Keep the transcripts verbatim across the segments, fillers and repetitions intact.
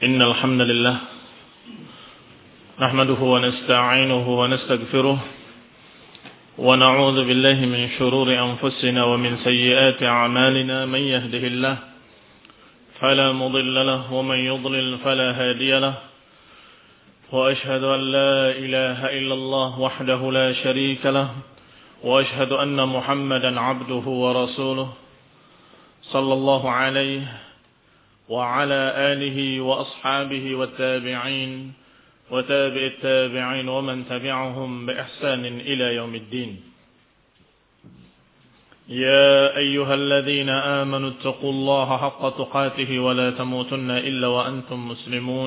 إن الحمد لله نحمده ونستعينه ونستغفره ونعوذ بالله من شرور أنفسنا ومن سيئات أعمالنا. من يهده الله فلا مضل له ومن يضلل فلا هادي له، وأشهد أن لا إله إلا الله وحده لا شريك له، وأشهد أن محمدا عبده ورسوله صلى الله عليه وعلى آله وأصحابه والتابعين وتابع التابعين ومن تبعهم بإحسان إلى يوم الدين. يا أيها الذين آمنوا اتقوا الله حق تقاته ولا تموتن إلا وأنتم مسلمون.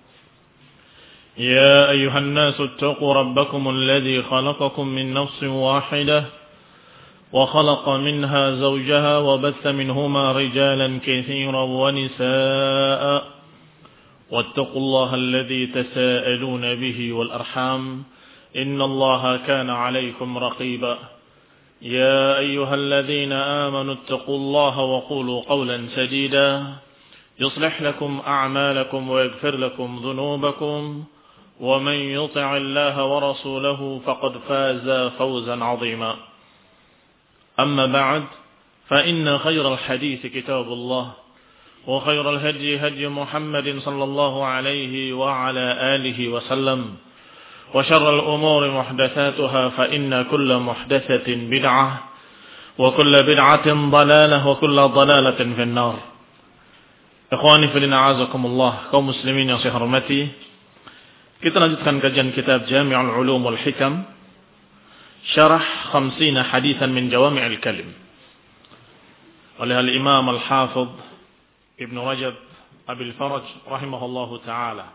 يا أيها الناس اتقوا ربكم الذي خلقكم من نفس واحدة وخلق منها زوجها وبث منهما رجالا كثيرا ونساء واتقوا الله الذي تساءلون به والأرحام إن الله كان عليكم رقيبا. يا أيها الذين آمنوا اتقوا الله وقولوا قولا سديدا يصلح لكم أعمالكم ويغفر لكم ذنوبكم ومن يطع الله ورسوله فقد فاز فوزا عظيما. أما بعد فإن خير الحديث كتاب الله وخير الهدي هدي محمد صلى الله عليه وعلى آله وسلم وشر الأمور محدثاتها فإن كل محدثة بدعة وكل بدعة ضلالة وكل ضلالة في النار. Ikhwani fillah a'azakumullah, kaum muslimin yang saya hormati, kita lanjutkan kajian kitab Jami'ul Ulum wal Hikam Syarah khamsina hadithan min Jawami'il Kalim oleh al-Imam al-Hafidh Ibn Rajab Abil Faraj rahimahullahu ta'ala,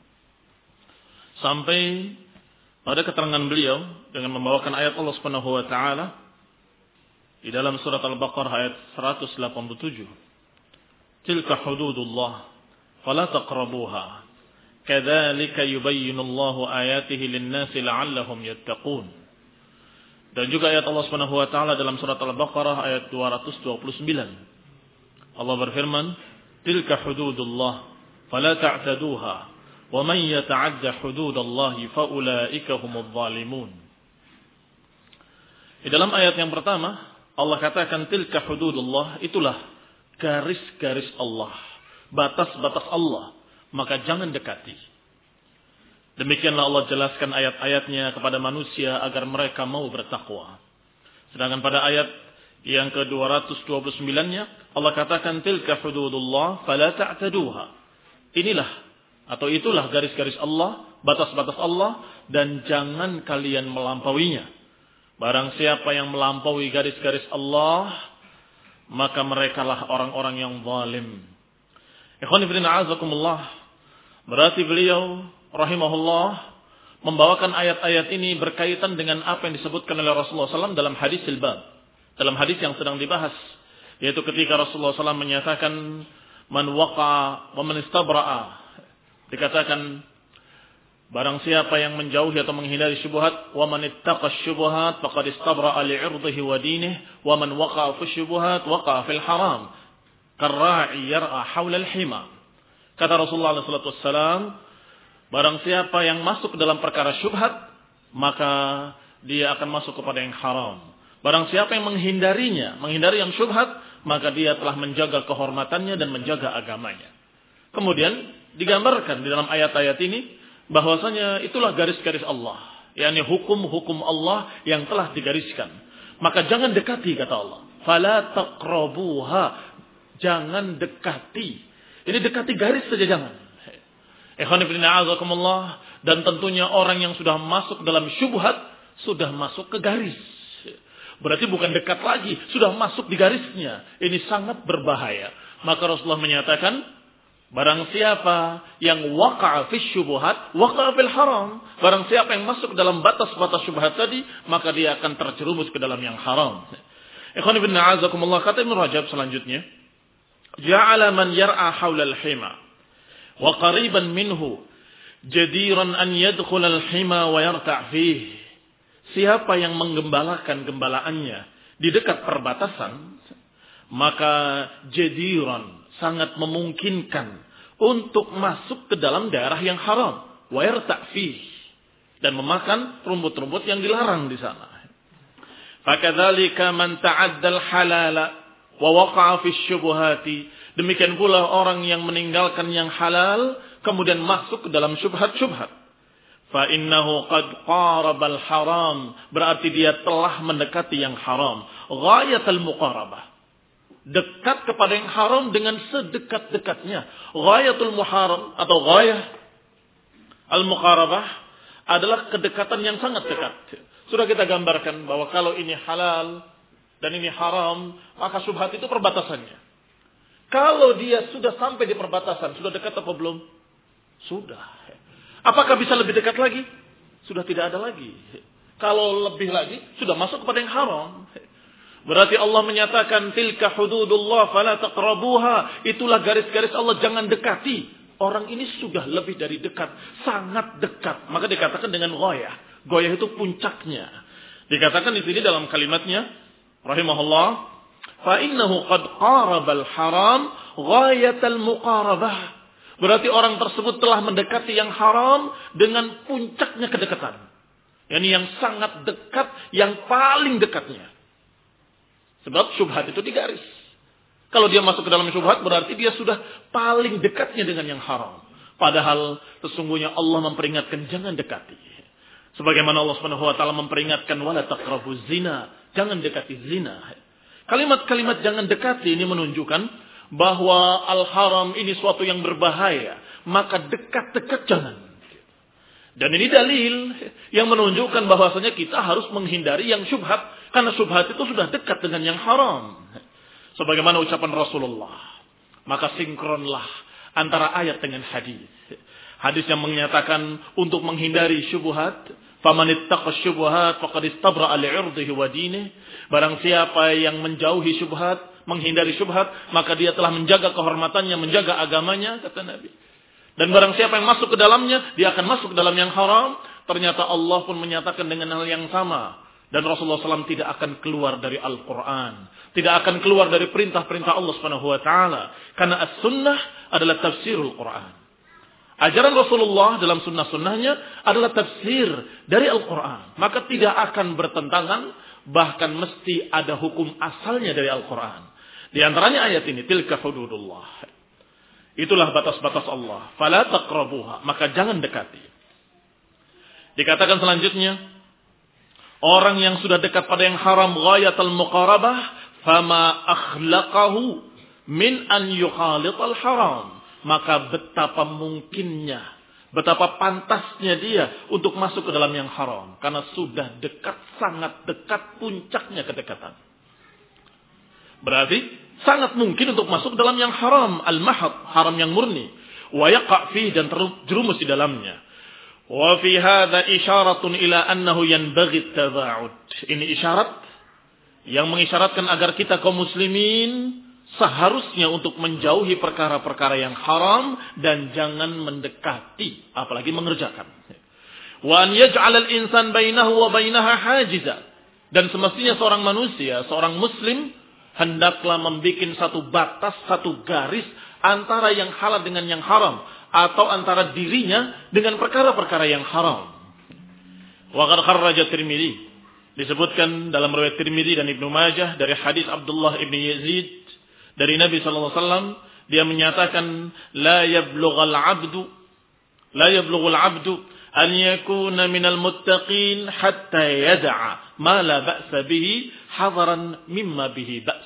sampai pada keterangan beliau dengan membawakan ayat Allah subhanahu wa ta'ala di dalam surat Al-Baqarah ayat seratus delapan puluh tujuh. Tilka hududullah fala taqrabuha kadzalika yubayyinullahu ayatihi lin-nasi la'allahum yattaqun. Dan juga ayat Allah Subhanahu wa taala dalam surat Al-Baqarah ayat dua ratus dua puluh sembilan. Allah berfirman, "Tilka hududullah fala ta'taduha wa man yata'adda hududallahi fa ulaika humudz zalimun." Di dalam ayat yang pertama, Allah katakan tilka hududullah, itulah garis-garis Allah, batas-batas Allah, maka jangan dekati. Demikianlah Allah jelaskan ayat-ayatnya kepada manusia agar mereka mau bertakwa. Sedangkan pada ayat yang ke dua ratus dua puluh sembilan-nya Allah katakan tilka hududullah fala ta'taduha. Inilah atau itulah garis-garis Allah, batas-batas Allah, dan jangan kalian melampauinya. Barang siapa yang melampaui garis-garis Allah, maka merekalah orang-orang yang zalim. Ikhwani fillah a'azakumullah, berarti beliau rahimahullah membawakan ayat-ayat ini berkaitan dengan apa yang disebutkan oleh Rasulullah shallallahu alaihi wasallam dalam hadis silbab, dalam hadis yang sedang dibahas, yaitu ketika Rasulullah shallallahu alaihi wasallam menyatakan man waqa'a wa man istabra'a, dikatakan barang siapa yang menjauhi atau menghindari syubhat, wa man ittaqa syubhat faqad istabra'a li'irdihi wa dinihi, wa man waqa'a fi syubhat waqa'a fil haram karra'i yar'a hawla al-hima. Kata Rasulullah shallallahu alaihi wasallam, barang siapa yang masuk ke dalam perkara syubhat, maka dia akan masuk kepada yang haram. Barang siapa yang menghindarinya, menghindari yang syubhat, maka dia telah menjaga kehormatannya dan menjaga agamanya. Kemudian digambarkan di dalam ayat-ayat ini bahwasanya itulah garis-garis Allah, yakni hukum-hukum Allah yang telah digariskan. Maka jangan dekati, kata Allah. Fala taqrabuha, jangan dekati. Ini dekati garis saja jangan. Dan tentunya orang yang sudah masuk dalam syubhat sudah masuk ke garis. Berarti bukan dekat lagi, sudah masuk di garisnya. Ini sangat berbahaya. Maka Rasulullah menyatakan, barang siapa yang waqa'a fi syubhat waqa'a fil haram. Barang siapa yang masuk dalam batas-batas syubhat tadi, maka dia akan terjerumus ke dalam yang haram. Ikhwan ibn a'azakumullah, kata Ibn Rajab selanjutnya, ja'ala man yar'a hawla al-hima wa qariban minhu jadiran an yadkhul al-hima wa yarta' fihi. Siapa yang menggembalakan gembalaannya di dekat perbatasan, maka jadiran sangat memungkinkan untuk masuk ke dalam daerah yang haram, wa yarta' fihi, dan memakan rumput-rumput yang dilarang di sana. Fakadzalika man ta'addal halala wa waqa'a fi syubhati, demikian pula orang yang meninggalkan yang halal kemudian masuk ke dalam syubhat-syubhat. Fa innahu qad qarabal haram, berarti dia telah mendekati yang haram, ghayatul muqarabah. Dekat kepada yang haram dengan sedekat-dekatnya. Ghayatul muharram atau ghayah al-muqarabah adalah kedekatan yang sangat dekat. Sudah kita gambarkan bahwa kalau ini halal dan ini haram, maka syubhat itu perbatasannya. Kalau dia sudah sampai di perbatasan, sudah dekat atau belum? Sudah. Apakah bisa lebih dekat lagi? Sudah tidak ada lagi. Kalau lebih lagi, sudah masuk kepada yang haram. Berarti Allah menyatakan tilka hududullah fala taqrabuha, itulah garis-garis Allah, jangan dekati. Orang ini sudah lebih dari dekat, sangat dekat. Maka dikatakan dengan ghayah. Ghayah itu puncaknya. Dikatakan di sini dalam kalimatnya rahimahullah, fa innahu qad qarabal haram ghayatal muqarabah. Berarti orang tersebut telah mendekati yang haram dengan puncaknya kedekatan. Yani yang sangat dekat, yang paling dekatnya. Sebab syubhat itu digaris. Kalau dia masuk ke dalam syubhat, berarti dia sudah paling dekatnya dengan yang haram. Padahal sesungguhnya Allah memperingatkan jangan dekati. Sebagaimana Allah Subhanahu wa taala memperingatkan wala taqrabuz zina, jangan dekati zina. Kalimat-kalimat jangan dekati ini menunjukkan bahwa al-haram ini suatu yang berbahaya, maka dekat-dekat jangan. Dan ini dalil yang menunjukkan bahwasanya kita harus menghindari yang syubhat, karena syubhat itu sudah dekat dengan yang haram. Sebagaimana ucapan Rasulullah, maka sinkronlah antara ayat dengan hadis. Hadis yang menyatakan untuk menghindari syubhat, faman ittaqa syubhat faqad istabra'a li'irdihi wa dinihi. Barang siapa yang menjauhi syubhat, menghindari syubhat, maka dia telah menjaga kehormatannya, menjaga agamanya, kata Nabi. Dan barang siapa yang masuk ke dalamnya, dia akan masuk ke dalam yang haram. Ternyata Allah pun menyatakan dengan hal yang sama. Dan Rasulullah shallallahu alaihi wasallam tidak akan keluar dari Al-Quran. Tidak akan keluar dari perintah-perintah Allah subhanahu wa taala. Karena as-sunnah adalah tafsirul Quran. Ajaran Rasulullah dalam sunnah-sunnahnya adalah tafsir dari Al-Quran. Maka tidak akan bertentangan. Bahkan mesti ada hukum asalnya dari Al-Quran. Di antaranya ayat ini. Tilka hududullah. Itulah batas-batas Allah. Fala taqrabuha, maka jangan dekati. Dikatakan selanjutnya, orang yang sudah dekat pada yang haram ghayatul muqarabah, fama akhlaqahu min an yukhalital haram, maka betapa mungkinnya, betapa pantasnya dia untuk masuk ke dalam yang haram, karena sudah dekat, sangat dekat puncaknya kedekatan. Berarti sangat mungkin untuk masuk dalam yang haram, al-mahad, haram yang murni, wa yaqa' fihi, dan terjerumus di dalamnya. Wa fi hadza isyaratun ila annahu yanbaghi at-taba'ud. Ini isyarat yang mengisyaratkan agar kita kaum muslimin seharusnya untuk menjauhi perkara-perkara yang haram dan jangan mendekati, apalagi mengerjakan. Wa an yaj'ala al-insan bainahu wa bainaha hajiza. Dan semestinya seorang manusia, seorang muslim hendaklah membuat satu batas, satu garis antara yang halal dengan yang haram, atau antara dirinya dengan perkara-perkara yang haram. Wa qad kharraja Tirmidzi, disebutkan dalam riwayat Tirmidzi dan Ibnu Majah dari hadis Abdullah ibn Yazid dari Nabi sallallahu alaihi wasallam, dia menyatakan la yablughal 'abdu la yablughul 'abdu an yakuna minal muttaqin hatta yad'a ma la ba'sa bihi hadaran mimma bihi ba's.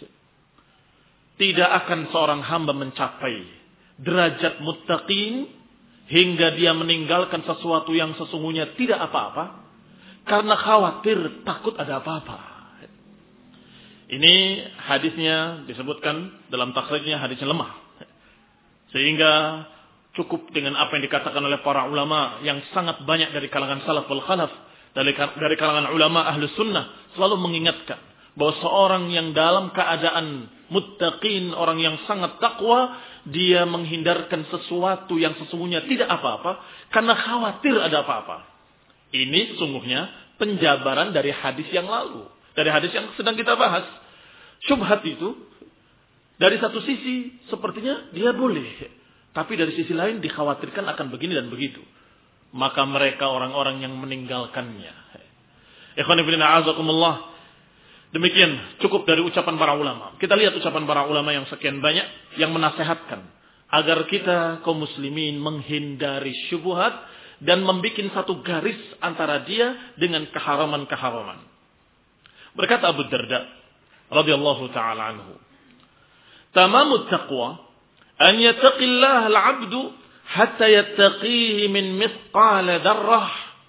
Tidak akan seorang hamba mencapai derajat muttaqin hingga dia meninggalkan sesuatu yang sesungguhnya tidak apa-apa karena khawatir takut ada apa-apa. Ini hadisnya disebutkan dalam takhrijnya hadisnya lemah. Sehingga cukup dengan apa yang dikatakan oleh para ulama yang sangat banyak dari kalangan salaf wal khalaf, dari, dari kalangan ulama ahlus sunnah, selalu mengingatkan bahwa seorang yang dalam keadaan muttaqin, orang yang sangat takwa, dia menghindarkan sesuatu yang sesungguhnya tidak apa-apa karena khawatir ada apa-apa. Ini sesungguhnya penjabaran dari hadis yang lalu, dari hadis yang sedang kita bahas. Syubhat itu dari satu sisi sepertinya dia boleh, Tapi dari sisi lain dikhawatirkan akan begini dan begitu. Maka mereka orang-orang yang meninggalkannya. Ikhwan fillah a'azakumullah. Demikian cukup dari ucapan para ulama. Kita lihat ucapan para ulama yang sekian banyak yang menasehatkan agar kita kaum muslimin menghindari syubhat dan membuat satu garis antara dia dengan keharaman-keharaman. Berkata Abu Darda radhiyallahu taala anhu, "Tamamut taqwa an yattaqillaha al-'abdu hatta yattaqihi min mithqal dzarrah."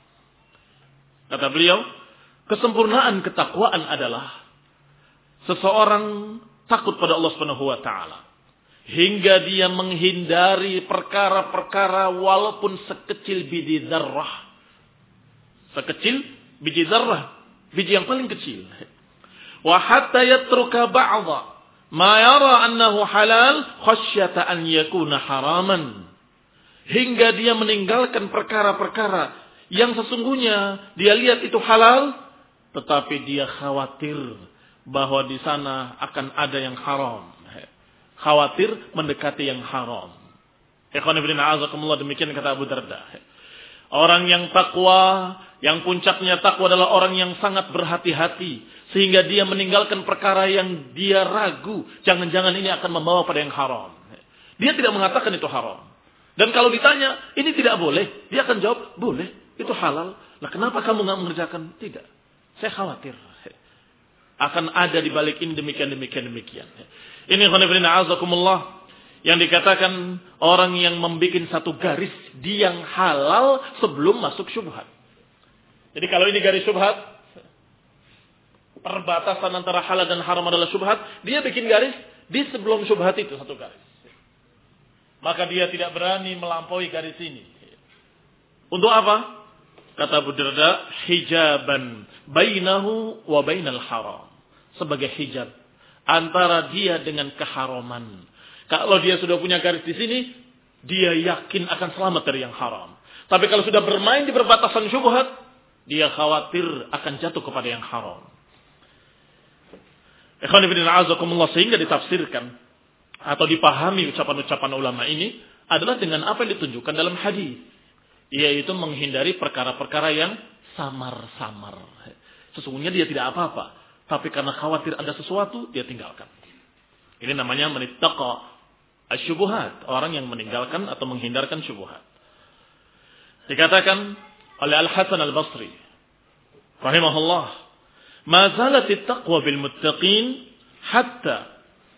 Kata beliau, kesempurnaan ketakwaan adalah seseorang takut pada Allah Subhanahu wa taala hingga dia menghindari perkara-perkara walaupun sekecil biji dzarrah. Sekecil biji dzarrah, biji yang paling kecil. Wa hatta yatruka ba'dha ma yara annahu halal khasyata an yakuna haraman. Hingga dia meninggalkan perkara-perkara yang sesungguhnya dia lihat itu halal, tetapi dia khawatir bahwa di sana akan ada yang haram. Khawatir mendekati yang haram. Ikhwan fillah a'azakumullah, demikian kata Abu Darda. Orang yang takwa, yang puncaknya takwa adalah orang yang sangat berhati-hati sehingga dia meninggalkan perkara yang dia ragu, jangan-jangan ini akan membawa pada yang haram. Dia tidak mengatakan itu haram. Dan kalau ditanya, ini tidak boleh, dia akan jawab, boleh, itu halal. Lah kenapa kamu enggak mengerjakan? Tidak. Saya khawatir akan ada di balik ini demikian demikian demikian. Ini khonifina azakumullah yang dikatakan orang yang membuat satu garis di yang halal sebelum masuk syubhat. Jadi kalau ini garis syubhat, perbatasan antara halal dan haram adalah syubhat, dia bikin garis di sebelum syubhat itu satu garis. Maka dia tidak berani melampaui garis ini. Untuk apa? Kata Abu Darda, hijaban bainahu wa bainal haram. Sebagai hijab antara dia dengan keharaman. Kalau dia sudah punya garis di sini, dia yakin akan selamat dari yang haram. Tapi kalau sudah bermain di perbatasan syubhat, dia khawatir akan jatuh kepada yang haram. Ikhwan fillah a'azakumullah, sehingga ditafsirkan atau dipahami ucapan-ucapan ulama ini adalah dengan apa yang ditunjukkan dalam hadis, yaitu menghindari perkara-perkara yang samar-samar. Sesungguhnya dia tidak apa-apa, tapi karena khawatir ada sesuatu, dia tinggalkan. Ini namanya menittaqa asyubuhat, orang yang meninggalkan atau menghindarkan syubhat. Dikatakan oleh Al-Hasan Al-Basri rahimahullah, "Ma zalatit taqwa bil muttaqin hatta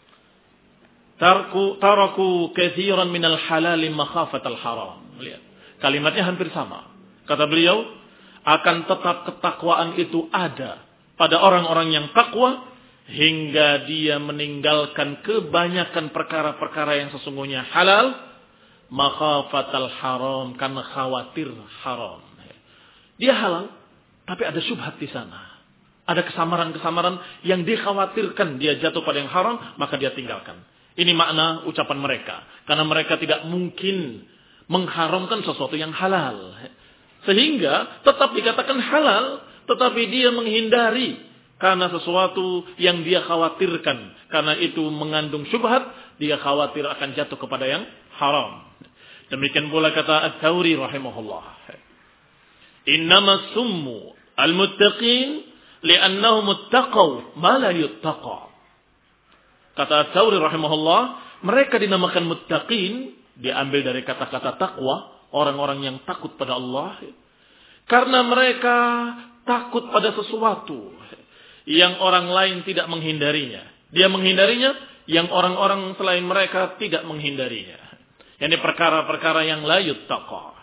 tarku taraku katsiran minal halal makhafatal haram." Lihat, kalimatnya hampir sama. Kata beliau, akan tetap ketakwaan itu ada pada orang-orang yang takwa hingga dia meninggalkan kebanyakan perkara-perkara yang sesungguhnya halal, makhafatal haram, karena khawatir haram. Dia halal, tapi ada syubhat di sana. Ada kesamaran-kesamaran yang dikhawatirkan dia jatuh pada yang haram, maka dia tinggalkan. Ini makna ucapan mereka. Karena mereka tidak mungkin mengharamkan sesuatu yang halal. Sehingga tetap dikatakan halal, tetapi dia menghindari karena sesuatu yang dia khawatirkan. Karena itu mengandung syubhat, dia khawatir akan jatuh kepada yang haram. Demikian pula kata At-Tawri rahimahullah, "Innama summu al-muttaqin li'annahum ittaqaw ma la yuttaqa." Kata At-Tawri rahimahullah, mereka dinamakan muttaqin, diambil dari kata-kata takwa, orang-orang yang takut pada Allah, karena mereka takut pada sesuatu yang orang lain tidak menghindarinya. Dia menghindarinya, yang orang-orang selain mereka tidak menghindarinya. Ini perkara-perkara yang la yuttaqa.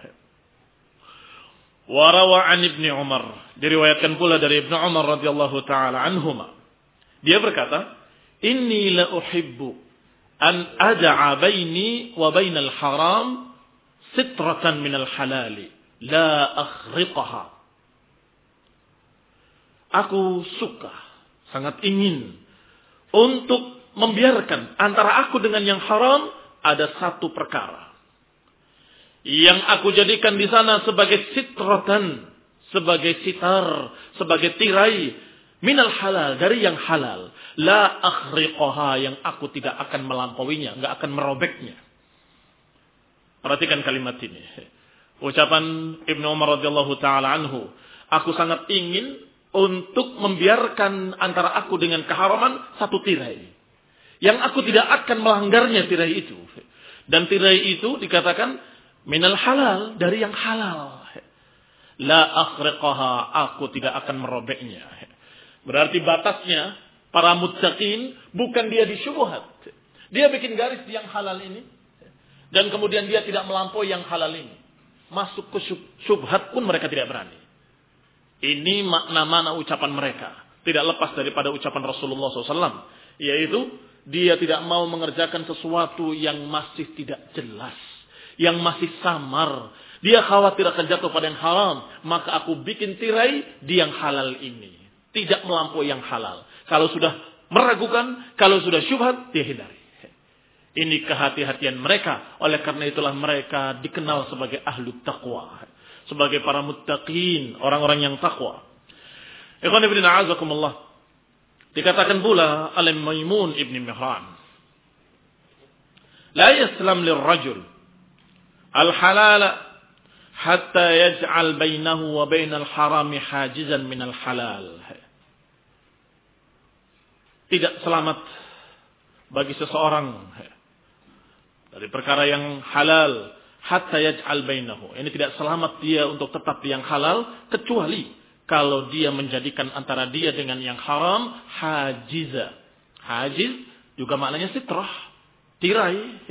Wa rawa an Ibnu Umar, diriwayatkan pula dari Ibnu Umar radhiyallahu taala anhuma. Dia berkata, "Inni la uhibbu an ad'a baini wa bainal haram sitratan minal halali la akhriqaha." Aku suka, sangat ingin untuk membiarkan antara aku dengan yang haram ada satu perkara yang aku jadikan di sana sebagai sitratan, sebagai sitar, sebagai tirai minal halal, dari yang halal, la akhriqaha, yang aku tidak akan melampauinya, enggak akan merobeknya. Perhatikan kalimat ini. Ucapan Ibnu Umar radhiyallahu taala anhu, aku sangat ingin untuk membiarkan antara aku dengan keharaman satu tirai. Yang aku tidak akan melanggarnya tirai itu. Dan tirai itu dikatakan minal halal, dari yang halal. La akhriqaha, aku tidak akan merobeknya. Berarti batasnya para muttaqin bukan dia di syubhat. Dia bikin garis di yang halal ini. Dan kemudian dia tidak melampaui yang halal ini. Masuk ke syubhat pun mereka tidak berani. Ini makna-makna ucapan mereka. Tidak lepas daripada ucapan Rasulullah shallallahu alaihi wasallam. Yaitu dia tidak mau mengerjakan sesuatu yang masih tidak jelas. Yang masih samar. Dia khawatir akan jatuh pada yang haram. Maka aku bikin tirai di yang halal ini. Tidak melampaui yang halal. Kalau sudah meragukan, kalau sudah syubhat, dia hindari. Ini kehati-hatian mereka. Oleh karena itulah mereka dikenal sebagai ahlu taqwa. Sebagai para muttaqin, orang-orang yang taqwa. Ikhwan ibn a'azakumullah. Dikatakan pula oleh Maimun ibn Mihran. La yaslam lirrajul al-halala hatta yaj'al bainahu wa bainal harami hajizan minal halal. Tidak selamat bagi seseorang dari perkara yang halal hatta yaj'al bainahu. Ini tidak selamat dia untuk tetap yang halal kecuali kalau dia menjadikan antara dia dengan yang haram hajiza. Hajiz juga maknanya sitrah, tirai.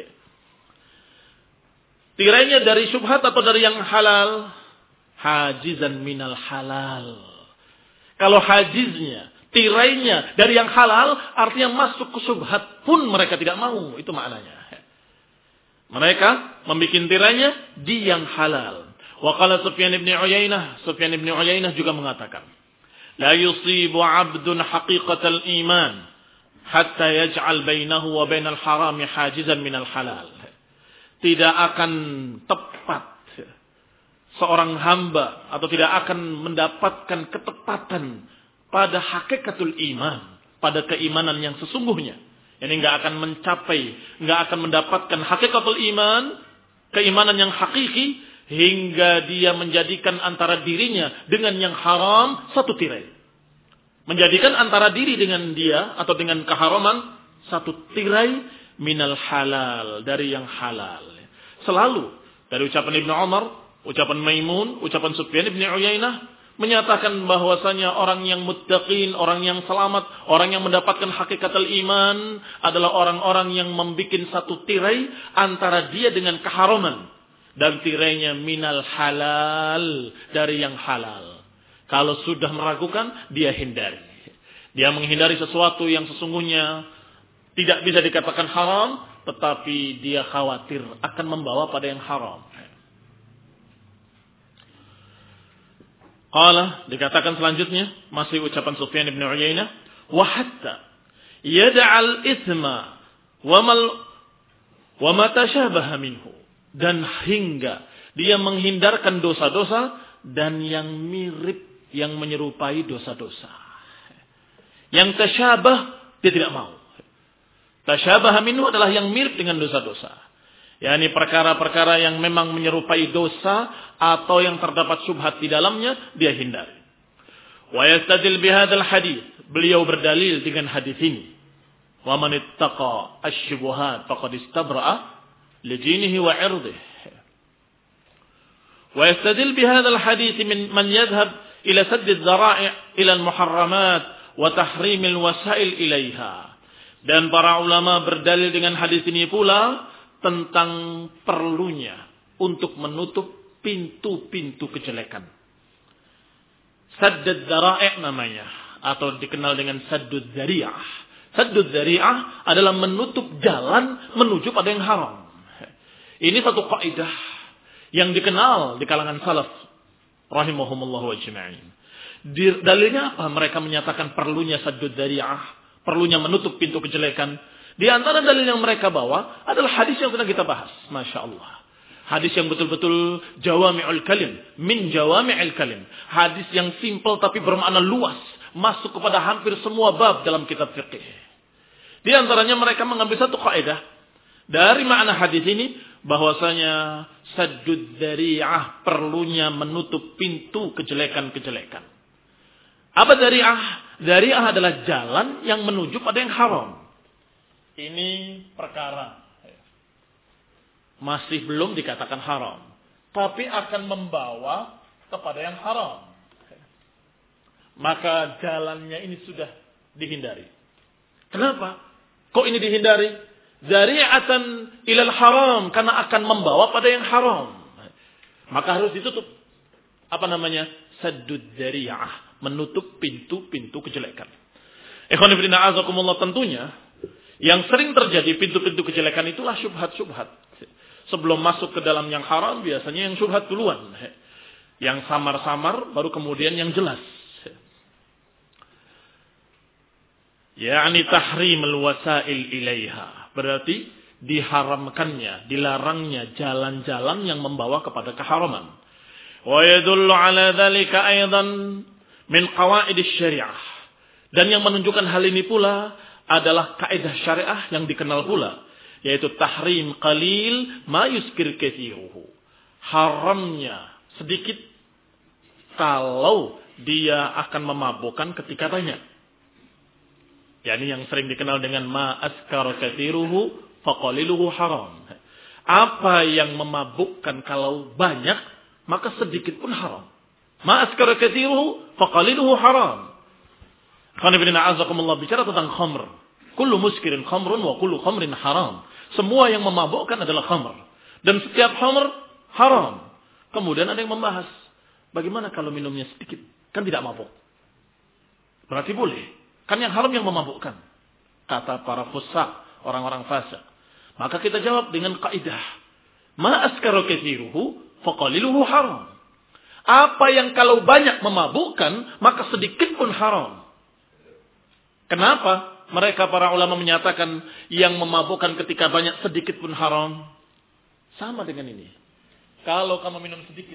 Tirainya dari syubhat atau dari yang halal? Hajizan minal halal. Kalau hajiznya, tirainya dari yang halal, artinya masuk ke syubhat pun mereka tidak mau. Itu maknanya. Mereka membuat tirainya di yang halal. Wa qala Sufyan ibn Uyainah, Sufyan ibn Uyainah juga mengatakan, la yusibu 'abdun haqiqatal iman hatta yaj'al bainahu wa bainal harami hajizan minal halal. Tidak akan tepat seorang hamba atau tidak akan mendapatkan ketepatan pada hakikatul iman, pada keimanan yang sesungguhnya. Ini enggak akan mencapai, enggak akan mendapatkan hakikatul iman, keimanan yang hakiki hingga dia menjadikan antara dirinya dengan yang haram satu tirai. Menjadikan antara diri dengan dia atau dengan keharaman satu tirai minal halal, dari yang halal. Selalu dari ucapan Ibnu Umar, ucapan Maimun, ucapan Sufyan ibn Uyainah menyatakan bahwasanya orang yang muttaqin, orang yang selamat, orang yang mendapatkan hakikatul iman adalah orang-orang yang membuat satu tirai antara dia dengan keharaman dan tirainya minal halal, dari yang halal. Kalau sudah meragukan, dia hindari. Dia menghindari sesuatu yang sesungguhnya tidak bisa dikatakan haram, tetapi dia khawatir akan membawa pada yang haram. Qala, dikatakan selanjutnya, masih ucapan Sufyan ibn Uyainah, wa hatta yad'al itsma wa mal wa ma tashabaha minhu, dan hingga dia menghindarkan dosa-dosa dan yang mirip, yang menyerupai dosa-dosa. Yang tasyabah dia tidak mau. Tasyabah minhu adalah yang mirip dengan dosa-dosa. yakni perkara-perkara yang memang menyerupai dosa atau yang terdapat syubhat di dalamnya, dia hindari. Wa yastadil bihadzal hadits, beliau berdalil dengan hadis ini. Wa man ittaqa asy-syubuhat faqad istabra'a li dinihi wa 'irdihi. Wa yastadil bihadzal hadits min man yadhhab ila sadd adh-dhara'i' ila al-muharramat wa tahrim al-wasail ilaiha. Dan para ulama berdalil dengan hadis ini pula tentang perlunya untuk menutup pintu-pintu kejelekan. Saddud dzara'i' namanya, atau dikenal dengan saddud dzari'ah. Saddud dzari'ah adalah menutup jalan menuju pada yang haram. Ini satu kaidah yang dikenal di kalangan salaf rahimahumullah ajma'in. Dalilnya apa? Mereka menyatakan perlunya saddud dzari'ah, perlunya menutup pintu kejelekan. Di antara dalil yang mereka bawa adalah hadis yang sedang kita bahas. Masya Allah. Hadis yang betul-betul jawami'ul kalim. Min jawami'il kalim. Hadis yang simple tapi bermakna luas. Masuk kepada hampir semua bab dalam kitab fiqh. Di antaranya mereka mengambil satu kaidah. Dari makna hadis ini. bahwasanya saddud dzari'ah, perlunya menutup pintu kejelekan-kejelekan. Apa dzari'ah? Dzari'ah adalah jalan yang menuju pada yang haram. Ini perkara masih belum dikatakan haram, tapi akan membawa kepada yang haram. Maka jalannya ini sudah dihindari. Kenapa? Kok ini dihindari? Dzari'atan ilal haram, karena akan membawa pada yang haram. Maka harus ditutup. Apa namanya? Saddud dzari'ah, menutup pintu-pintu kejelekan. Ikhwan fillah azakumullah, tentunya yang sering terjadi pintu-pintu kejelekan itulah syubhat-syubhat. Sebelum masuk ke dalam yang haram, biasanya yang syubhat duluan. Yang samar-samar, baru kemudian yang jelas. Ya'ni tahrimul wasail ilaiha. Berarti diharamkannya, dilarangnya jalan-jalan yang membawa kepada keharaman. Wa yadullu ala dzalika aidan min qawaidis syariah. Dan yang menunjukkan hal ini pula adalah kaidah syariah yang dikenal pula, yaitu tahrim qalil ma yuskir kathiruhu. Haramnya sedikit kalau dia akan memabukkan ketika banyak. Yani yang sering dikenal dengan ma askara kathiruhu faqaliluhu haram. Apa yang memabukkan kalau banyak, maka sedikit pun haram. Ma askara kathiruhu faqaliluhu haram. Khana bin a'azakumullah, bicara tentang khamr. Kullu muskirin khamrun wa kullu khamrin haram. Semua yang memabukkan adalah khamr. Dan setiap khamr haram. Kemudian ada yang membahas, bagaimana kalau minumnya sedikit? Kan tidak mabuk. Berarti boleh. Kan yang haram yang memabukkan. Kata para fusaq, orang-orang fasik. Maka kita jawab dengan kaidah. Ma askara kathiruhu faqaliluhu haram. Apa yang kalau banyak memabukkan, maka sedikit pun haram. Kenapa mereka para ulama menyatakan yang memabukkan ketika banyak sedikit pun haram? Sama dengan ini. Kalau kamu minum sedikit,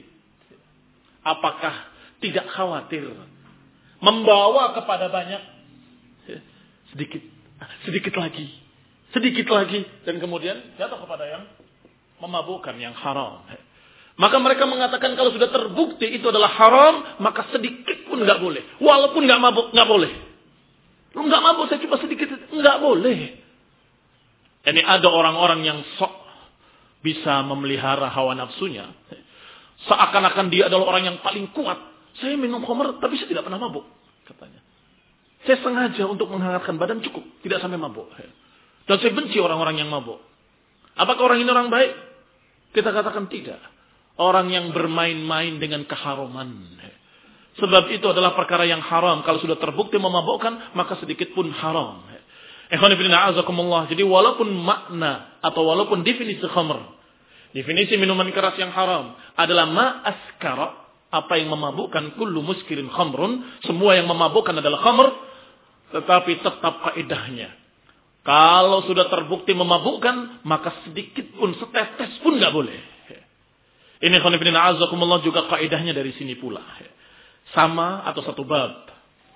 apakah tidak khawatir membawa kepada banyak? Sedikit, sedikit lagi, sedikit lagi, dan kemudian jatuh kepada yang memabukkan, yang haram. Maka mereka mengatakan kalau sudah terbukti itu adalah haram, maka sedikit pun nggak boleh, walaupun nggak mabuk nggak boleh. Lu nggak mabuk, saya cuma sedikit, nggak boleh. Ini ada orang-orang yang sok bisa memelihara hawa nafsunya, seakan-akan dia adalah orang yang paling kuat. Saya minum khamr, tapi saya tidak pernah mabuk, katanya. Saya sengaja untuk menghangatkan badan cukup, tidak sampai mabuk. Dan saya benci orang-orang yang mabuk. Apakah orang ini orang baik? Kita katakan tidak. Orang yang bermain-main dengan keharuman. Sebab itu adalah perkara yang haram. Kalau sudah terbukti memabukkan, maka sedikit pun haram. Ikhwan fillah a'azakumullah. Jadi walaupun makna atau walaupun definisi khamr, definisi minuman keras yang haram adalah ma askara, apa yang memabukkan, kullu muskirin khamrun, semua yang memabukkan adalah khamr, tetapi tetap kaidahnya. Kalau sudah terbukti memabukkan, maka sedikit pun, setetes pun enggak boleh. Ini ikhwan fillah a'azakumullah juga kaidahnya dari sini pula. Sama atau satu bab.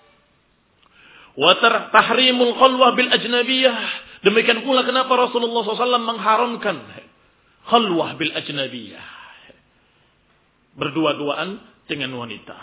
Wa tahrimul khalwah bil ajnabiyah. Demikian pula kenapa Rasulullah shallallahu alaihi wasallam mengharamkan khalwah bil ajnabiyah. Berdua-duaan dengan wanita.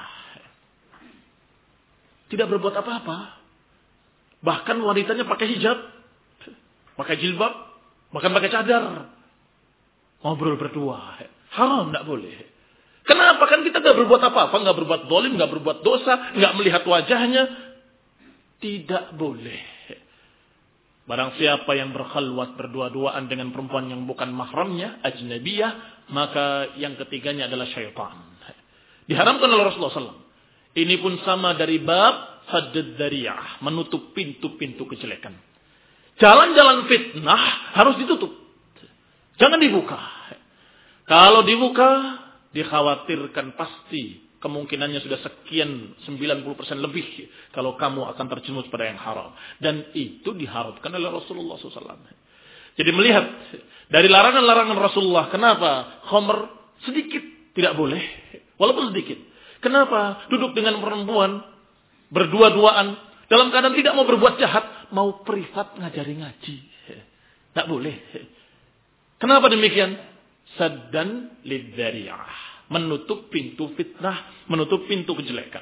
Tidak berbuat apa-apa. Bahkan wanitanya pakai hijab, pakai jilbab, bahkan pakai cadar. Ngobrol berdua. Haram, tidak boleh. Kenapa? Kan kita tidak berbuat apa-apa. Tidak berbuat dolim, tidak berbuat dosa, tidak melihat wajahnya. Tidak boleh. Barang siapa yang berkhalwat berdua-duaan dengan perempuan yang bukan mahramnya, ajnabiyah, maka yang ketiganya adalah syaitan. Diharamkan oleh Rasulullah shallallahu alaihi wasallam. Ini pun sama dari bab saddud dzari'ah, menutup pintu-pintu kejelekan. Jalan-jalan fitnah harus ditutup. Jangan dibuka. Kalau dibuka, dikhawatirkan pasti kemungkinannya sudah sekian sembilan puluh persen lebih kalau kamu akan terjerumus pada yang haram. Dan itu diharapkan oleh Rasulullah shallallahu alaihi wasallam. Jadi melihat dari larangan-larangan Rasulullah, kenapa khamr sedikit tidak boleh, walaupun sedikit. Kenapa duduk dengan perempuan berdua-duaan dalam keadaan tidak mau berbuat jahat, mau privat ngajari ngaji, tidak boleh. Kenapa demikian? saddan lidzari'ah, menutup pintu fitnah, menutup pintu kejelekan.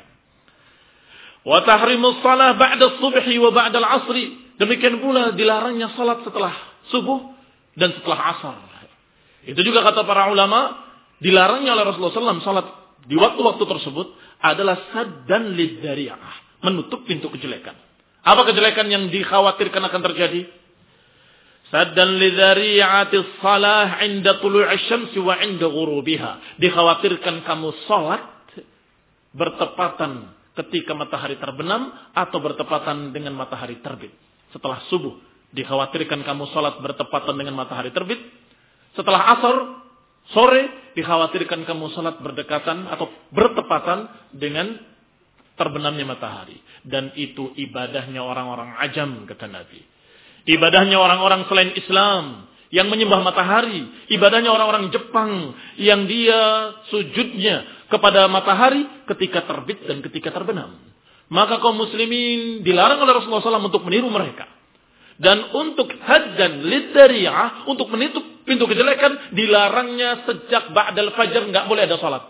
Wa tahrimus shalah ba'da subhi wa ba'da al-'asri. Demikian pula dilarangnya salat setelah subuh dan setelah asar. Itu juga kata para ulama, dilarangnya oleh Rasulullah sallallahu alaihi wasallam salat di waktu-waktu tersebut adalah saddan lidzari'ah, menutup pintu kejelekan. Apa kejelekan yang dikhawatirkan akan terjadi? Saddan lidzari'atis salah 'inda tulu'isy syamsi wa 'inda ghurubiha. Dikhawatirkan kamu salat bertepatan ketika matahari terbenam atau bertepatan dengan matahari terbit. Setelah subuh dikhawatirkan kamu salat bertepatan dengan matahari terbit. Setelah asar sore dikhawatirkan kamu salat berdekatan atau bertepatan dengan terbenamnya matahari. Dan itu ibadahnya orang-orang ajam, kata Nabi. Ibadahnya orang-orang selain Islam yang menyembah matahari. Ibadahnya orang-orang Jepang yang dia sujudnya kepada matahari ketika terbit dan ketika terbenam. Maka kaum muslimin dilarang oleh Rasulullah shallallahu alaihi wasallam untuk meniru mereka. Dan untuk haddan lidzari'ah, untuk menutup pintu kejelekan, dilarangnya sejak ba'dal fajar nggak boleh ada salat.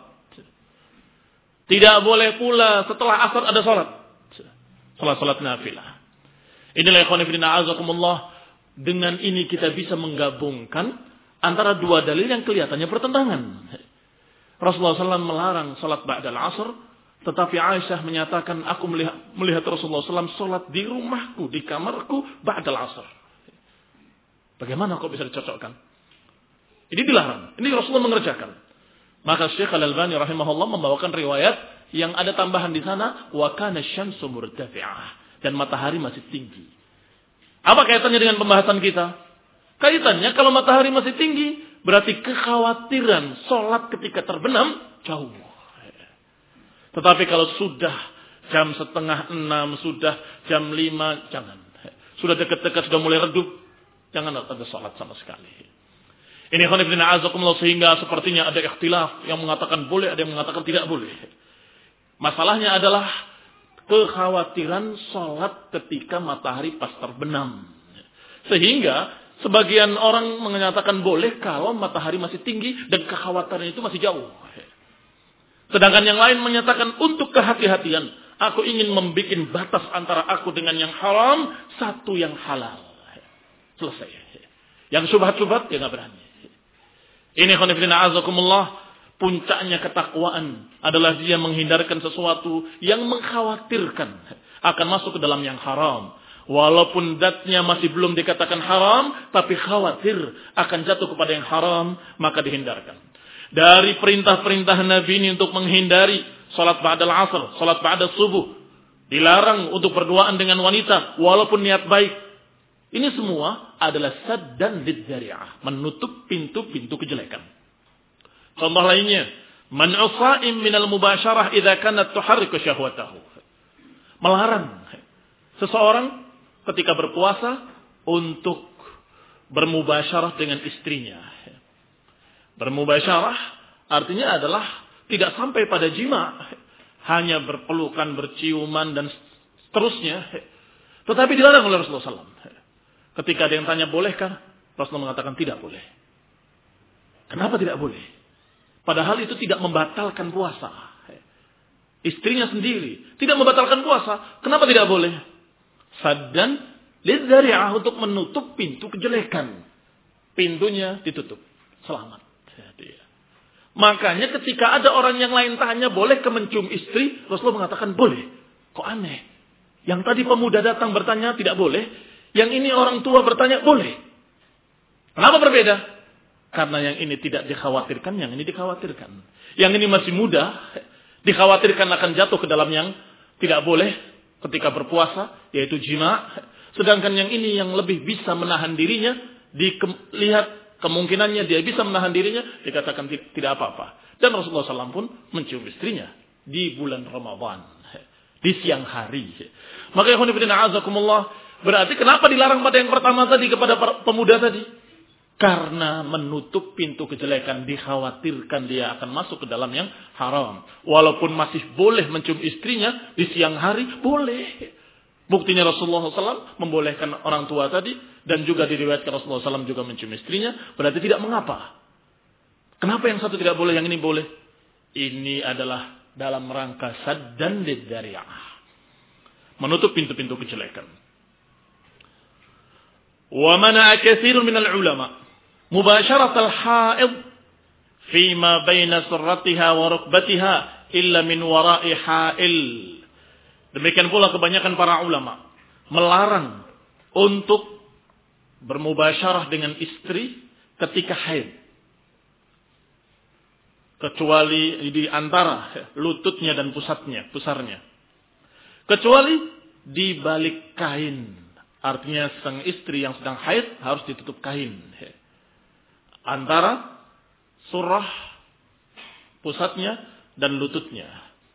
Tidak boleh pula setelah asar ada salat. Salat-salat nafilah. Inilah ikhwan fillah azakumullah. Dengan ini kita bisa menggabungkan antara dua dalil yang kelihatannya bertentangan. Rasulullah shallallahu alaihi wasallam melarang salat ba'dal asar, tetapi Aisyah menyatakan, aku melihat, melihat Rasulullah shallallahu alaihi wasallam salat di rumahku, di kamarku ba'dal asar. Bagaimana kok bisa dicocokkan? Ini dilarang. Ini Rasulullah mengerjakan. Maka Syekh Al-Albani rahimahullah membawakan riwayat yang ada tambahan di sana, wa kana syamsu murtafi'ah, dan matahari masih tinggi. Apa kaitannya dengan pembahasan kita? Kaitannya kalau matahari masih tinggi, berarti kekhawatiran sholat ketika terbenam jauh. Tetapi kalau sudah jam setengah enam, sudah jam lima, jangan. Sudah dekat-dekat, sudah mulai redup, jangan ada sholat sama sekali. Ini khonibina azakumullah, sehingga sepertinya ada ikhtilaf yang mengatakan boleh, ada yang mengatakan tidak boleh. Masalahnya adalah kekhawatiran sholat ketika matahari pas terbenam. Sehingga sebagian orang menyatakan boleh kalau matahari masih tinggi dan kekhawatiran itu masih jauh. Sedangkan yang lain menyatakan untuk kehati-hatian, aku ingin membuat batas antara aku dengan yang haram, satu yang halal. Selesai. Yang syubhat-syubhat dia nggak berani. Ini khonifina azakumullah, puncaknya ketakwaan adalah dia menghindarkan sesuatu yang mengkhawatirkan akan masuk ke dalam yang haram. Walaupun zatnya masih belum dikatakan haram, tapi khawatir akan jatuh kepada yang haram, maka dihindarkan. Dari perintah-perintah Nabi ini untuk menghindari salat ba'dal asr, salat ba'dal subuh, dilarang untuk berduaan dengan wanita walaupun niat baik. Ini semua adalah saddan lidzari'ah, menutup pintu-pintu kejelekan. Contoh lainnya, man'u sha'im minal mubasyarah idza kanat tuharriku syahwatahu. Melarang seseorang ketika berpuasa untuk bermubasyarah dengan istrinya. Bermubasyarah artinya adalah tidak sampai pada jima, hanya berpelukan, berciuman dan seterusnya. Tetapi dilarang oleh Rasulullah shallallahu alaihi wasallam. Ketika ada yang tanya bolehkah, Rasulullah mengatakan tidak boleh. Kenapa tidak boleh? Padahal itu tidak membatalkan puasa. Istrinya sendiri tidak membatalkan puasa. Kenapa tidak boleh? Saddan lidzari'ah, untuk menutup pintu kejelekan. Pintunya ditutup. Selamat. Makanya ketika ada orang yang lain tanya boleh ke mencium istri, Rasulullah mengatakan boleh. Kok aneh? Yang tadi pemuda datang bertanya tidak boleh. Yang ini orang tua bertanya boleh. Kenapa berbeda? Karena yang ini tidak dikhawatirkan, yang ini dikhawatirkan. Yang ini masih muda, dikhawatirkan akan jatuh ke dalam yang tidak boleh ketika berpuasa, yaitu jima. Sedangkan yang ini yang lebih bisa menahan dirinya, dilihat kemungkinannya dia bisa menahan dirinya, dikatakan tidak apa-apa. Dan Rasulullah shallallahu alaihi wasallam pun mencium istrinya di bulan Ramadan, di siang hari. Maka ya khonifidina azakumullah, berarti kenapa dilarang pada yang pertama tadi kepada pemuda tadi? Karena menutup pintu kejelekan, dikhawatirkan dia akan masuk ke dalam yang haram. Walaupun masih boleh mencium istrinya di siang hari, boleh. Buktinya Rasulullah shallallahu alaihi wasallam membolehkan orang tua tadi, dan juga diriwayatkan Rasulullah shallallahu alaihi wasallam juga mencium istrinya, berarti tidak mengapa. Kenapa yang satu tidak boleh, yang ini boleh? Ini adalah dalam rangka saddan lidzari'ah. Menutup pintu-pintu kejelekan. Wa mana'a katsirun minal ulama mubasharatal haid fima baina surratiha wa rukbatiha illa min wara'i ha'il. Demikian pula kebanyakan para ulama melarang untuk bermubasyarah dengan istri ketika haid. Kecuali di antara lututnya dan pusatnya, pusarnya. Kecuali di balik kain. Artinya sang istri yang sedang haid harus ditutup kain. Antara surah, pusatnya, dan lututnya.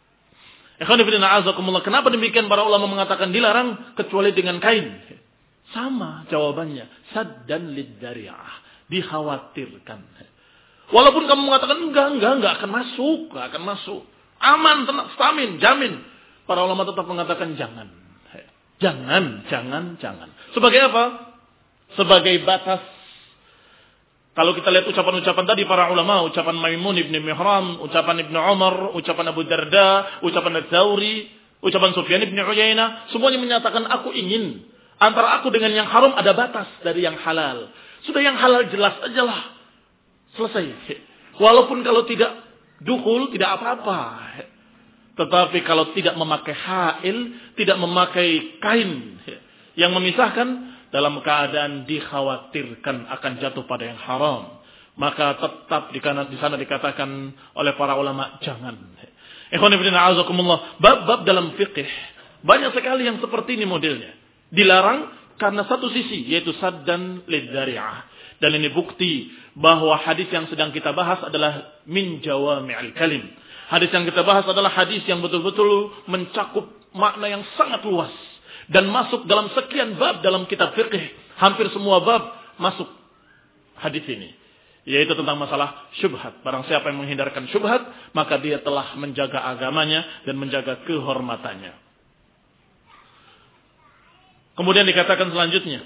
Kenapa demikian para ulama mengatakan dilarang kecuali dengan kain? Sama jawabannya. Saddan lidzari'ah. Dikhawatirkan. Walaupun kamu mengatakan enggak, enggak, enggak akan masuk, enggak akan masuk. Aman, tenang, stamin, jamin. Para ulama tetap mengatakan jangan. Jangan, jangan, jangan. Sebagai apa? Sebagai batas. Kalau kita lihat ucapan-ucapan tadi para ulama, ucapan Maimun ibn Mihran, ucapan Ibn Umar, ucapan Abu Darda, ucapan Al-Thawri, ucapan Sufyan ibn Uyainah, semuanya menyatakan aku ingin. Antara aku dengan yang haram ada batas dari yang halal. Sudah yang halal jelas aja lah. Selesai. Walaupun kalau tidak dukul, tidak apa-apa. Tetapi kalau tidak memakai hail, tidak memakai kain yang memisahkan, dalam keadaan dikhawatirkan akan jatuh pada yang haram, maka tetap di sana dikatakan oleh para ulama jangan. Ikhwan fillah a'azakumullah, bab-bab dalam fikih banyak sekali yang seperti ini modelnya. Dilarang karena satu sisi, yaitu saddan lidzari'ah. Dan ini bukti bahwa hadis yang sedang kita bahas adalah min jawami'il kalim. Hadis yang kita bahas adalah hadis yang betul-betul mencakup makna yang sangat luas. Dan masuk dalam sekian bab dalam kitab fiqh. Hampir semua bab masuk hadis ini. Yaitu tentang masalah syubhat. Barang siapa yang menghindarkan syubhat, maka dia telah menjaga agamanya dan menjaga kehormatannya. Kemudian dikatakan selanjutnya.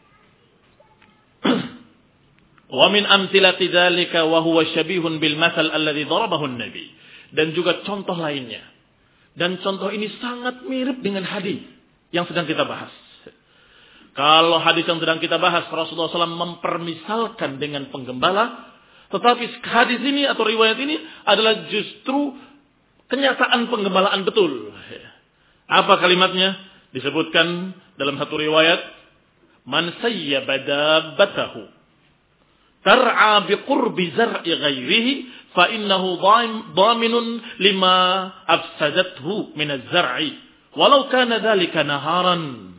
Wa min amthilati dzalika wa huwa syabihun bil mathal alladhi darabahu an-nabi. Dan juga contoh lainnya. Dan contoh ini sangat mirip dengan hadis yang sedang kita bahas. Kalau hadis yang sedang kita bahas, Rasulullah shallallahu alaihi wasallam mempermisalkan dengan penggembala. Tetapi hadis ini atau riwayat ini adalah justru kenyataan penggembalaan betul. Apa kalimatnya? Disebutkan dalam satu riwayat. Man sayyaba dabbatahu tar'a biqurbi zar'i ghairihi fa innahu dhaminun lima afsadathu min az-zar'i walau kana dhalika naharan.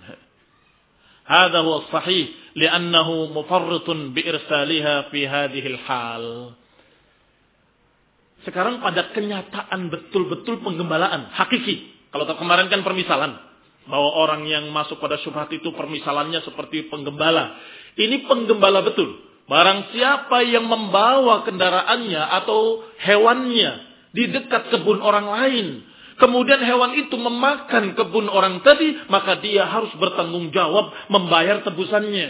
Hadha huwa as-sahih li'annahu mufarritun bi irsaliha fi hadhihi al-hal. Sekarang pada kenyataan betul-betul penggembalaan hakiki. Kalau kemarin kan permisalan bahwa orang yang masuk pada syubhat itu permisalannya seperti penggembala. Ini penggembala betul. Barang siapa yang membawa kendaraannya atau hewannya di dekat kebun orang lain, kemudian hewan itu memakan kebun orang tadi, maka dia harus bertanggung jawab membayar tebusannya.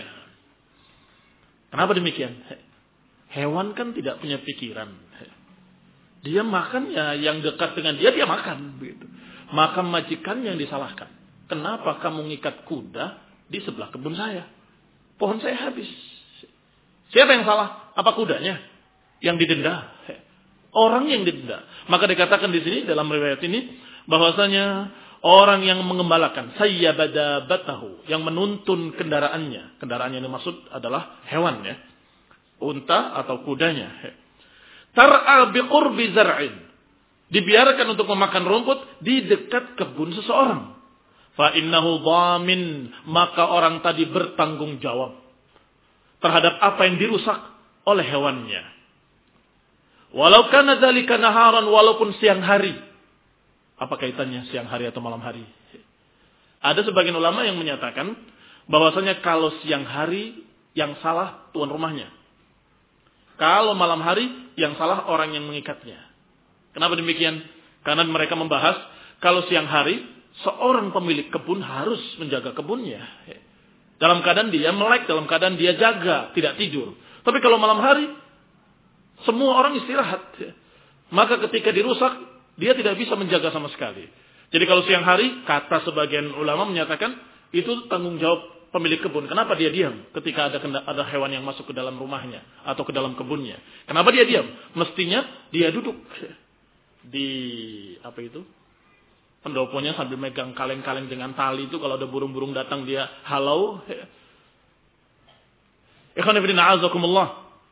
Kenapa demikian? Hewan kan tidak punya pikiran. Dia makan ya yang dekat dengan dia, dia makan. Begitu. Maka majikannya yang disalahkan. Kenapa kamu ngikat kuda di sebelah kebun saya? Pohon saya habis. Siapa yang salah? Apa kudanya yang didenda? Orang yang didenda. Maka dikatakan di sini dalam riwayat ini bahwasanya orang yang mengembalakan sayyabada batahu, yang menuntun kendaraannya. Kendaraannya yang dimaksud adalah hewan ya. Unta atau kudanya. Tar'a biqurbi zar'in. Dibiarkan untuk memakan rumput di dekat kebun seseorang. Fa innahu dhamin, maka orang tadi bertanggung jawab terhadap apa yang dirusak oleh hewannya. Walau kana dzalika naharan, walaupun siang hari. Apa kaitannya siang hari atau malam hari? Ada sebagian ulama yang menyatakan bahwasanya kalau siang hari yang salah tuan rumahnya. Kalau malam hari yang salah orang yang mengikatnya. Kenapa demikian? Karena mereka membahas kalau siang hari seorang pemilik kebun harus menjaga kebunnya. Dalam keadaan dia melek, dalam keadaan dia jaga, tidak tidur. Tapi kalau malam hari, Semua orang istirahat. Maka ketika dirusak, dia tidak bisa menjaga sama sekali. Jadi kalau siang hari, kata sebagian ulama menyatakan, itu tanggung jawab pemilik kebun. Kenapa dia diam ketika ada ada hewan yang masuk ke dalam rumahnya atau ke dalam kebunnya? Kenapa dia diam? Mestinya dia duduk di apa itu? Pendoponya sambil megang kaleng-kaleng dengan tali itu, kalau ada burung-burung datang dia halau. Ikhwan fillah a'azakumullah.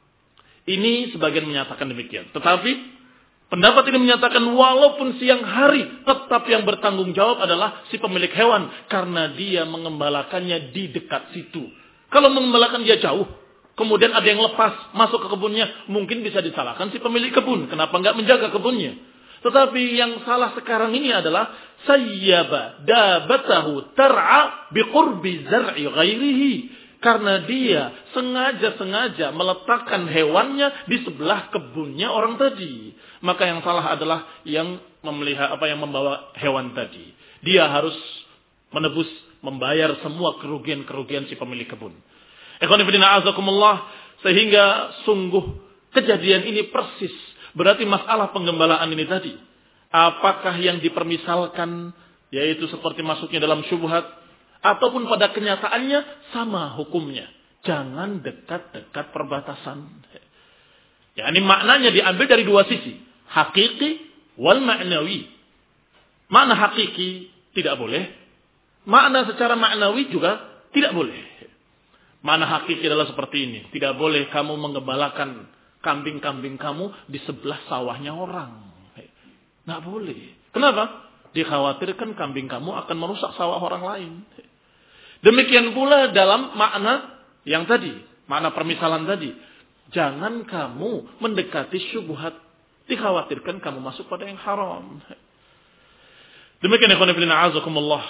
Ini sebagian menyatakan demikian. Tetapi pendapat ini menyatakan walaupun siang hari tetap yang bertanggung jawab adalah si pemilik hewan. Karena dia mengembalakannya di dekat situ. Kalau mengembalakan dia jauh, kemudian ada yang lepas masuk ke kebunnya, mungkin bisa disalahkan si pemilik kebun. Kenapa enggak menjaga kebunnya? Tetapi yang salah sekarang ini adalah sayyaba dabatahu tar'a biqurbi zar'i ghairihi. Karena dia sengaja-sengaja meletakkan hewannya di sebelah kebunnya orang tadi. Maka yang salah adalah yang memelihara apa yang membawa hewan tadi. Dia harus menebus, membayar semua kerugian-kerugian si pemilik kebun. Ikhwan fillah a'azakumullah, sehingga sungguh kejadian ini persis. Berarti masalah penggembalaan ini tadi, apakah yang dipermisalkan yaitu seperti masuknya dalam syubhat, ataupun pada kenyataannya sama hukumnya. Jangan dekat-dekat perbatasan. Ya, ini maknanya diambil dari dua sisi, hakiki wal ma'nawi. Makna hakiki tidak boleh, makna secara maknawi juga tidak boleh. Makna hakiki adalah seperti ini, tidak boleh kamu menggembalakan kambing-kambing kamu di sebelah sawahnya orang. Nggak boleh. Kenapa? Dikhawatirkan kambing kamu akan merusak sawah orang lain. Demikian pula dalam makna yang tadi, makna permisalan tadi. Jangan kamu mendekati syubhat. Dikhawatirkan kamu masuk pada yang haram. Demikian ikhwan fillah a'azakumullah.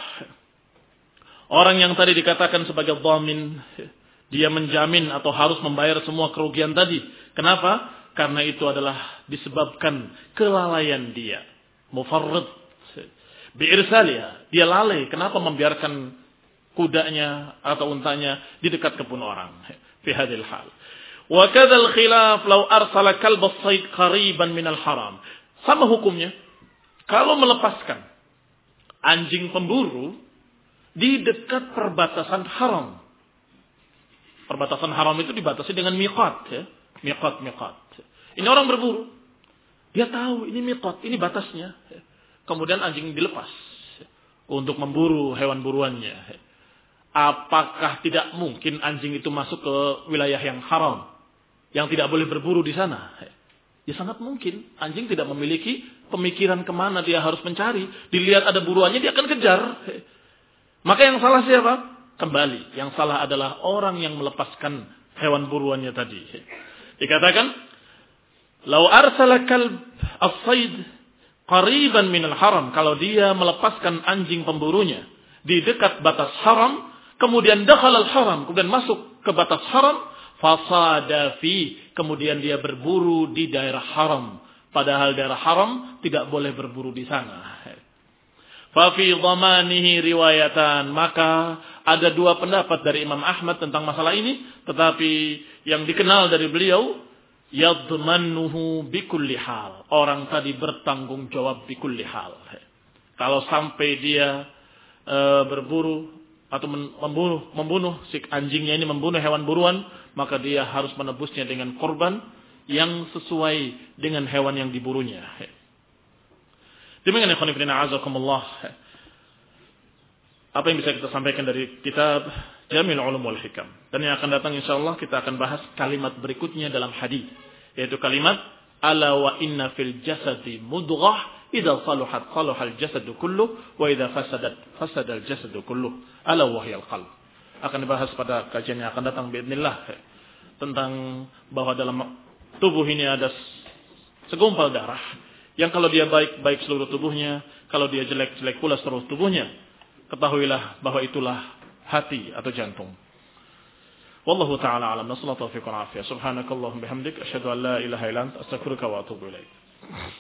Orang yang tadi dikatakan sebagai dhamin, dia menjamin atau harus membayar semua kerugian tadi. Kenapa? Karena itu adalah disebabkan kelalaian dia. Mufarrid. Bi'irsaliha. Dia lalai. Kenapa membiarkan kudanya atau untanya di dekat kebun orang? Fi hadhil hal. Wa kadzal khilaf law arsala kalb as-sayd qariban minal haram. Sama hukumnya kalau melepaskan anjing pemburu di dekat perbatasan haram. Perbatasan haram itu dibatasi dengan miqat, ya. Miqat, miqat. Ini orang berburu. Dia tahu ini miqat, ini batasnya. Kemudian anjing dilepas untuk memburu hewan buruannya. Apakah tidak mungkin anjing itu masuk ke wilayah yang haram, yang tidak boleh berburu di sana? Ya sangat mungkin. Anjing tidak memiliki pemikiran kemana dia harus mencari. Dilihat ada buruannya, dia akan kejar. Maka yang salah siapa? Kembali. Yang salah adalah orang yang melepaskan hewan buruannya tadi. Dikatakan, "Lau arsala kalb as-sayd qariban minal haram." Kalau dia melepaskan anjing pemburunya di dekat batas haram, kemudian dakhala al-haram, kemudian masuk ke batas haram, fasada fi, kemudian dia berburu di daerah haram, padahal daerah haram tidak boleh berburu di sana. Fa fi dhamanihi riwayatan, maka ada dua pendapat dari Imam Ahmad tentang masalah ini, tetapi yang dikenal dari beliau, yadmanuhu bikulli hal. Orang tadi bertanggung jawab bikulli hal. Kalau sampai dia e, berburu atau membunuh, membunuh si anjingnya ini, membunuh hewan buruan, maka dia harus menebusnya dengan korban yang sesuai dengan hewan yang diburunya. Demikian ikhwan fillah a'azakumullah. Apa yang bisa kita sampaikan dari kitab Jami'ul Ulum wal Hikam. Dan yang akan datang insyaallah kita akan bahas kalimat berikutnya dalam hadis, yaitu kalimat ala wa inna fil jasadi mudghah idza saluhat salahal jasadu kullu wa idza fasadat fasadal jasadu kullu ala wa hiyal qalb. Akan dibahas pada kajian yang akan datang biidznillah tentang bahwa dalam tubuh ini ada segumpal darah yang kalau dia baik, baik seluruh tubuhnya, kalau dia jelek, jelek pula seluruh tubuhnya. Ketahuilah bahwa itulah hati atau jantung. Wallahu ta'ala alam. Nasallahu taufiq wal afiyah. Subhanakallahumma bihamdik asyhadu an la ilaha illa anta astaghfiruka wa atubu ilaik.